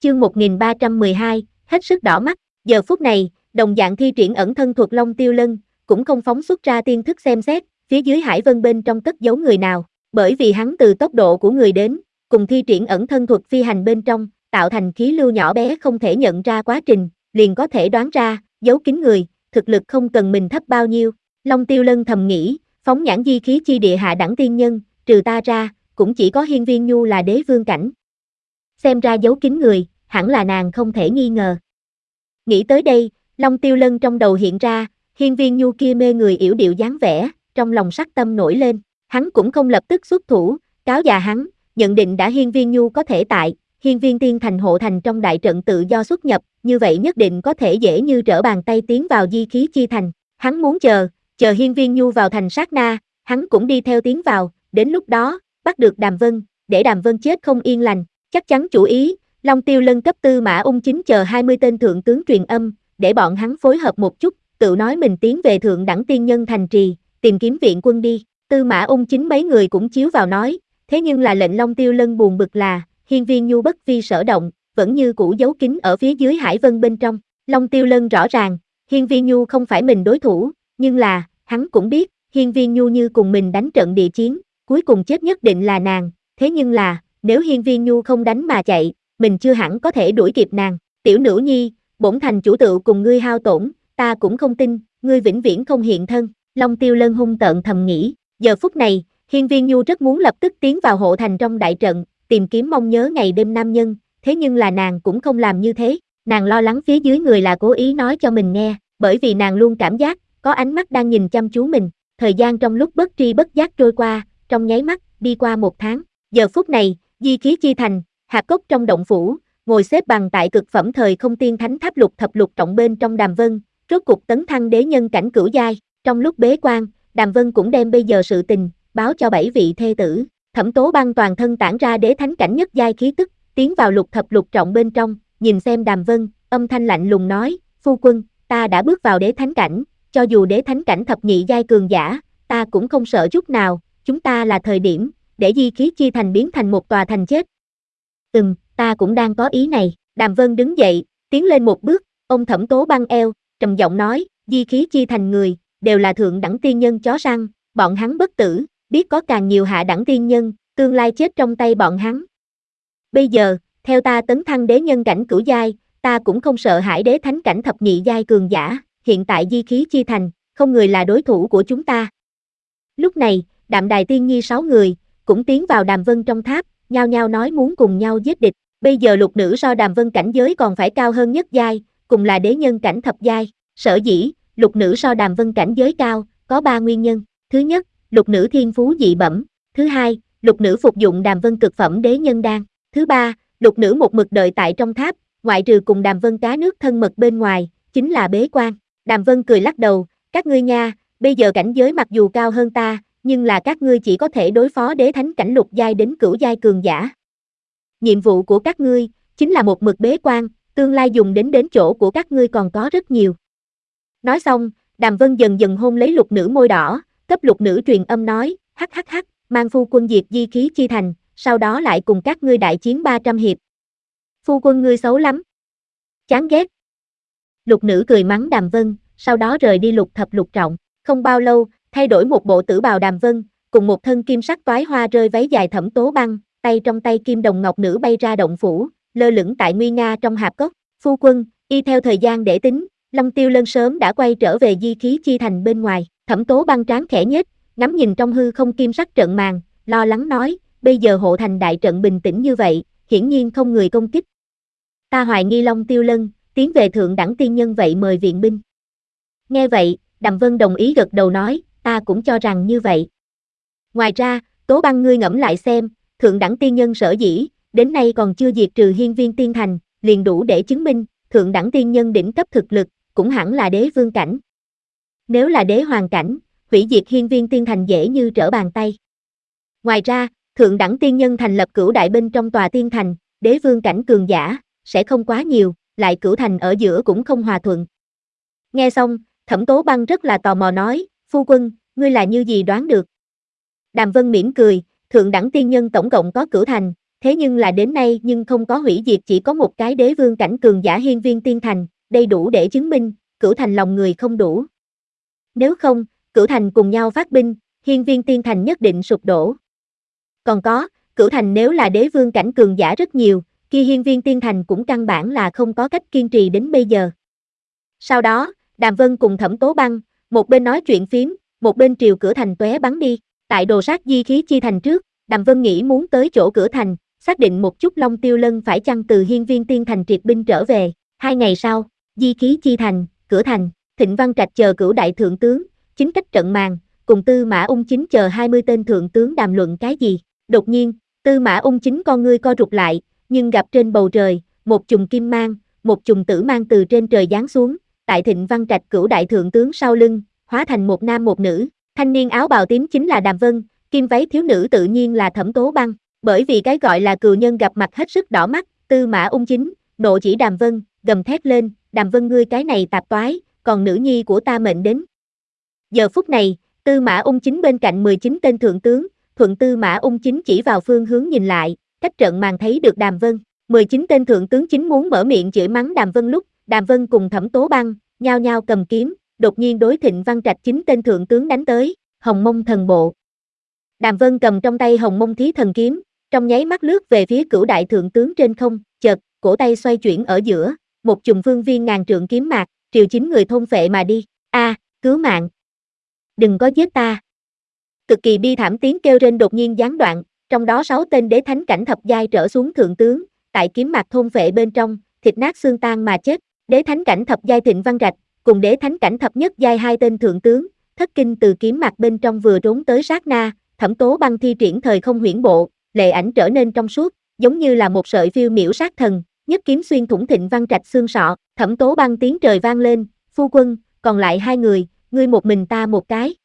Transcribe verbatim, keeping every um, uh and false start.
chương một nghìn ba trăm mười hai, hết sức đỏ mắt. Giờ phút này, đồng dạng thi triển ẩn thân thuật Long Tiêu Lân, cũng không phóng xuất ra tiên thức xem xét, phía dưới hải vân bên trong cất giấu người nào, bởi vì hắn từ tốc độ của người đến, cùng thi triển ẩn thân thuật phi hành bên trong, tạo thành khí lưu nhỏ bé không thể nhận ra quá trình, liền có thể đoán ra, giấu kín người, thực lực không cần mình thấp bao nhiêu. Long Tiêu Lân thầm nghĩ, phóng nhãn di khí chi địa hạ đẳng tiên nhân, trừ ta ra, cũng chỉ có Hiên Viên Nhu là đế vương cảnh. Xem ra giấu kín người, hẳn là nàng không thể nghi ngờ. Nghĩ tới đây, Long Tiêu Lân trong đầu hiện ra, Hiên Viên Nhu kia mê người yểu điệu dáng vẻ, trong lòng sắc tâm nổi lên, hắn cũng không lập tức xuất thủ, cáo già hắn, nhận định đã Hiên Viên Nhu có thể tại, Hiên Viên Tiên Thành hộ thành trong đại trận tự do xuất nhập, như vậy nhất định có thể dễ như trở bàn tay tiến vào di khí chi thành, hắn muốn chờ, chờ Hiên Viên Nhu vào thành sát na, hắn cũng đi theo tiến vào, đến lúc đó, bắt được Đàm Vân, để Đàm Vân chết không yên lành, chắc chắn chủ ý, Long Tiêu Lân cấp Tư Mã Ung Chính chờ hai mươi tên thượng tướng truyền âm, để bọn hắn phối hợp một chút, tự nói mình tiến về thượng đẳng tiên nhân thành trì, tìm kiếm viện quân đi. Tư Mã Ung Chính mấy người cũng chiếu vào nói, thế nhưng là lệnh Long Tiêu Lân buồn bực là, Hiên Viên Nhu bất vi sở động, vẫn như cũ giấu kín ở phía dưới hải vân bên trong. Long Tiêu Lân rõ ràng, Hiên Viên Nhu không phải mình đối thủ, nhưng là, hắn cũng biết, Hiên Viên Nhu như cùng mình đánh trận địa chiến, cuối cùng chết nhất định là nàng, thế nhưng là, nếu Hiên Viên Nhu không đánh mà chạy, mình chưa hẳn có thể đuổi kịp nàng. Tiểu nữ nhi, bổn thành chủ tự cùng ngươi hao tổn, ta cũng không tin, ngươi vĩnh viễn không hiện thân. Long Tiêu Lân hung tợn thầm nghĩ, giờ phút này, Hiên Viên Nhu rất muốn lập tức tiến vào hộ thành trong đại trận, tìm kiếm mong nhớ ngày đêm nam nhân, thế nhưng là nàng cũng không làm như thế, nàng lo lắng phía dưới người là cố ý nói cho mình nghe, bởi vì nàng luôn cảm giác, có ánh mắt đang nhìn chăm chú mình, thời gian trong lúc bất tri bất giác trôi qua, trong nháy mắt, đi qua một tháng, giờ phút này, di khí chi thành, hạp cốc trong động phủ, ngồi xếp bằng tại cực phẩm thời không tiên thánh tháp lục thập lục trọng bên trong Đàm Vân, rốt cục tấn thăng đế nhân cảnh cửu giai, trong lúc bế quan, Đàm Vân cũng đem bây giờ sự tình, báo cho bảy vị thê tử, Thẩm Tố Băng toàn thân tản ra đế thánh cảnh nhất giai khí tức, tiến vào lục thập lục trọng bên trong, nhìn xem Đàm Vân, âm thanh lạnh lùng nói, phu quân, ta đã bước vào đế thánh cảnh, cho dù đế thánh cảnh thập nhị giai cường giả, ta cũng không sợ chút nào, chúng ta là thời điểm, để di khí chi thành biến thành một tòa thành chết. Ừm, ta cũng đang có ý này, Đàm Vân đứng dậy, tiến lên một bước, ôm Thẩm Tố Băng eo, trầm giọng nói, di khí chi thành người, đều là thượng đẳng tiên nhân chó săn, bọn hắn bất tử, biết có càng nhiều hạ đẳng tiên nhân, tương lai chết trong tay bọn hắn. Bây giờ, theo ta tấn thăng đế nhân cảnh cửu giai, ta cũng không sợ hãi đế thánh cảnh thập nhị giai cường giả, hiện tại di khí chi thành, không người là đối thủ của chúng ta. Lúc này, Đạm Đài Tiên Nhi sáu người, cũng tiến vào Đàm Vân trong tháp, nhao nhao nói muốn cùng nhau giết địch, bây giờ lục nữ so Đàm Vân cảnh giới còn phải cao hơn nhất giai, cùng là đế nhân cảnh thập giai, sở dĩ, lục nữ so Đàm Vân cảnh giới cao, có ba nguyên nhân, thứ nhất, lục nữ thiên phú dị bẩm, thứ hai, lục nữ phục dụng Đàm Vân cực phẩm đế nhân đan, thứ ba, lục nữ một mực đợi tại trong tháp, ngoại trừ cùng Đàm Vân cá nước thân mật bên ngoài, chính là bế quan. Đàm Vân cười lắc đầu, các ngươi nha, bây giờ cảnh giới mặc dù cao hơn ta, nhưng là các ngươi chỉ có thể đối phó đế thánh cảnh lục giai đến cửu giai cường giả. Nhiệm vụ của các ngươi, chính là một mực bế quan, tương lai dùng đến đến chỗ của các ngươi còn có rất nhiều. Nói xong, Đàm Vân dần dần hôn lấy lục nữ môi đỏ, cấp lục nữ truyền âm nói, hắc hắc hắc, mang phu quân diệt di khí chi thành, sau đó lại cùng các ngươi đại chiến ba trăm hiệp. Phu quân ngươi xấu lắm. Chán ghét. Lục nữ cười mắng Đàm Vân, sau đó rời đi lục thập lục trọng, không bao lâu, thay đổi một bộ tử bào Đàm Vân, cùng một thân kim sắc toái hoa rơi váy dài Thẩm Tố Băng, tay trong tay kim đồng ngọc nữ bay ra động phủ, lơ lửng tại nguy nga trong hạp cốc. Phu quân, y theo thời gian để tính, Long Tiêu Lân sớm đã quay trở về di khí chi thành bên ngoài, Thẩm Tố Băng trán khẽ nhếch, ngắm nhìn trong hư không kim sắc trận màn, lo lắng nói, bây giờ hộ thành đại trận bình tĩnh như vậy, hiển nhiên không người công kích. Ta hoài nghi Long Tiêu Lân, tiến về thượng đẳng tiên nhân vậy mời viện binh. Nghe vậy, Đàm Vân đồng ý gật đầu nói, ta cũng cho rằng như vậy. Ngoài ra, Tố Băng ngươi ngẫm lại xem, thượng đẳng tiên nhân sở dĩ, đến nay còn chưa diệt trừ hiên viên tiên thành, liền đủ để chứng minh, thượng đẳng tiên nhân đỉnh cấp thực lực, cũng hẳn là đế vương cảnh. Nếu là đế hoàng cảnh, hủy diệt hiên viên tiên thành dễ như trở bàn tay. Ngoài ra, thượng đẳng tiên nhân thành lập cửu đại bên trong tòa tiên thành, đế vương cảnh cường giả, sẽ không quá nhiều, lại cửu thành ở giữa cũng không hòa thuận. Nghe xong, Thẩm Tố Băng rất là tò mò nói, phu quân, ngươi là như gì đoán được? Đàm Vân mỉm cười, thượng đẳng tiên nhân tổng cộng có cửu thành, thế nhưng là đến nay nhưng không có hủy diệt, chỉ có một cái đế vương cảnh cường giả hiên viên tiên thành, đây đủ để chứng minh, Cửu Thành lòng người không đủ. Nếu không, Cửu Thành cùng nhau phát binh, hiên viên tiên thành nhất định sụp đổ. Còn có, Cửu Thành nếu là đế vương cảnh cường giả rất nhiều, kia hiên viên tiên thành cũng căn bản là không có cách kiên trì đến bây giờ. Sau đó, Đàm Vân cùng Thẩm Tố Băng, một bên nói chuyện phím, một bên triều cửa thành tóe bắn đi. Tại đồ sát di khí chi thành trước, Đàm Vân nghĩ muốn tới chỗ cửa thành, xác định một chút Long Tiêu Lân phải chăng từ hiên viên tiên thành triệt binh trở về. Hai ngày sau, di khí chi thành, cửa thành, Thịnh Văn Trạch chờ cửu đại thượng tướng, chính cách trận màn, cùng Tư Mã Ung Chính chờ hai mươi tên thượng tướng đàm luận cái gì. Đột nhiên, Tư Mã Ung Chính con ngươi co rụt lại, nhưng gặp trên bầu trời, một chùm kim mang, một chùm tử mang từ trên trời giáng xuống, tại Thịnh Văn Trạch cửu đại thượng tướng sau lưng, hóa thành một nam một nữ. Thanh niên áo bào tím chính là Đàm Vân, kim váy thiếu nữ tự nhiên là Thẩm Tố Băng, bởi vì cái gọi là cừu nhân gặp mặt hết sức đỏ mắt. Tư Mã Ung Chính nộ chỉ Đàm Vân, gầm thét lên, Đàm Vân ngươi cái này tạp toái, còn nữ nhi của ta mệnh đến. Giờ phút này, Tư Mã Ung Chính bên cạnh mười chín tên thượng tướng, thuận Tư Mã Ung Chính chỉ vào phương hướng nhìn lại, cách trận màn thấy được Đàm Vân. mười chín tên thượng tướng chính muốn mở miệng chửi mắng Đàm Vân lúc, Đàm Vân cùng Thẩm Tố Băng, nhao nhao cầm kiếm, đột nhiên đối Thịnh Văn Trạch chín tên thượng tướng đánh tới, Hồng Mông Thần Bộ. Đàm Vân cầm trong tay Hồng Mông Thí Thần Kiếm, trong nháy mắt lướt về phía cửu đại thượng tướng trên không, chợt, cổ tay xoay chuyển ở giữa, một chùm phương viên ngàn trượng kiếm mạc, triều chín người thôn phệ mà đi. A, cứu mạng! Đừng có giết ta! Cực kỳ bi thảm tiếng kêu rên đột nhiên gián đoạn, trong đó sáu tên đế thánh cảnh thập giai trở xuống thượng tướng, tại kiếm mạc thôn phệ bên trong, thịt nát xương tan mà chết. Đế thánh cảnh thập giai Thịnh Văn Trạch, cùng đế thánh cảnh thập nhất giai hai tên thượng tướng, thất kinh từ kiếm mạc bên trong vừa trốn tới sát na, Thẩm Tố Băng thi triển thời không huyễn bộ, lệ ảnh trở nên trong suốt, giống như là một sợi phiêu miểu sát thần, nhất kiếm xuyên thủng Thịnh Văn Trạch xương sọ. Thẩm Tố Băng tiếng trời vang lên, phu quân, còn lại hai người, ngươi một mình ta một cái.